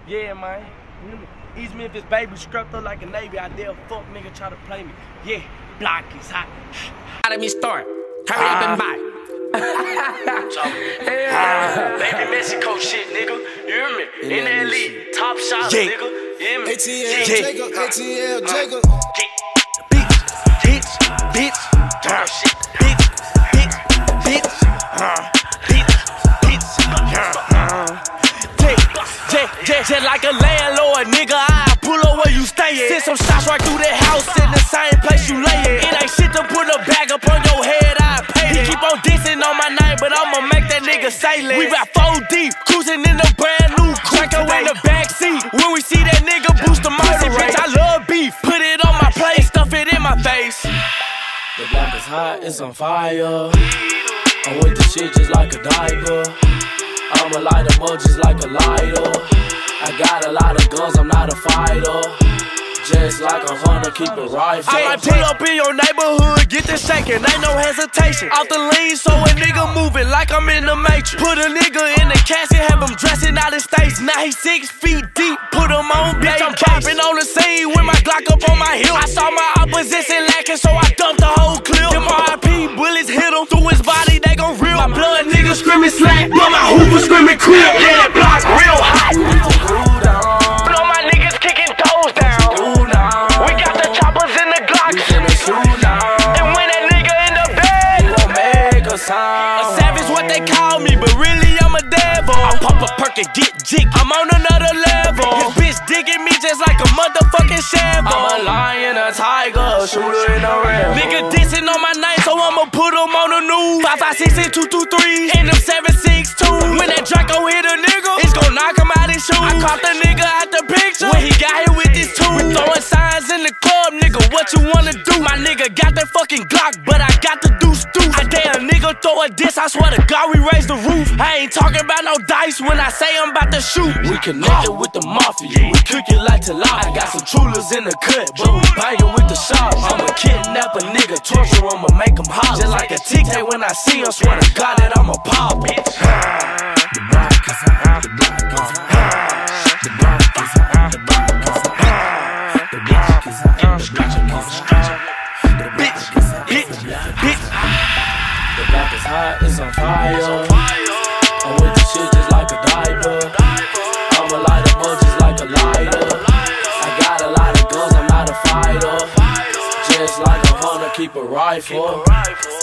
Yeah, man. East Memphis baby scrubbed up like a Navy. I dare fuck nigga try to play me. Yeah, block is hot. Let me start. Hurry up and buy. Baby Mexico shit, nigga. You hear me? In the elite, top shot, nigga. You hear me? ATL Jacob, ATL Jacob. Bitch, shit. Just like a landlord, nigga, I pull up where you stayin'. Send some shots right through the house in the same place you layin'. It ain't shit to put a bag up on your head, I pay it. He keep on dissing on my name, but I'ma make that nigga say less. We about 4 deep, cruising in a brand new Draco in the backseat. When we see that nigga boost the motor rate, I love beef. Put it on my plate, stuff it in my face. The block is hot, it's on fire. I'm with the shit just like a diaper. I'ma light them up just like a lighter. I got a lot of guns, I'm not a fighter. Just like a hunter, keep a rifle. I might pull up in your neighborhood, get this shaking, ain't no hesitation. Off the lean, so a nigga moving like I'm in the Matrix. Put a nigga in the casket, have him dressing out of states. Now he 6 feet deep, put him on, bitch, I'm popping on the scene with my Glock up on my hip. I saw my opposition lacking, so I dumped the whole clip. Them RIP bullets hit him through his body, they gon' rip. My blood nigga screaming slack, but my hoover screaming crib. Yeah, that block real hot. Blow my niggas kicking toes down. We got the choppers in the Glock. And when that nigga in the bed, he won't make a sound. A savage what they call me, but really I'm a devil. I pop a perk and get jig, I'm on another level. His bitch digging me just like a motherfucking shamble. I'm a lion, a tiger, a shooter in a red. Nigga dissing on my name, so I'ma put him on the news. 5, 5, 6, 6, 2, 2, 3, and them 7, 6, 2. When that Draco hit a nigga, it's gon' knock him out his shoes. I caught the nigga out the picture when he got here with his tools. We throwing signs in the club, nigga, what you wanna do? My nigga got that fucking Glock, but I got the deuce. I dare a nigga throw a diss, I swear to God we raise the roof. I ain't talking about no dice when I say I'm about to shoot. We connected with the mafia, we cook it like tilapia. I got some Trullers in the cut, but we bangin' with the shop. I'ma kidnap a nigga, torture him, I'ma make him holler. Just like a tic-tac when I see him, swear to God that I'ma pop it. The block is hot, the block is hot. The block is hot, the block is hot. The block is hot, the block is hot. The block is hot, it's on fire. I'm with the shit just like a diaper. I'ma light them up just like a lighter. I got a lot of guns, I'm not a fighter. Just like a hunter, keep a rifle.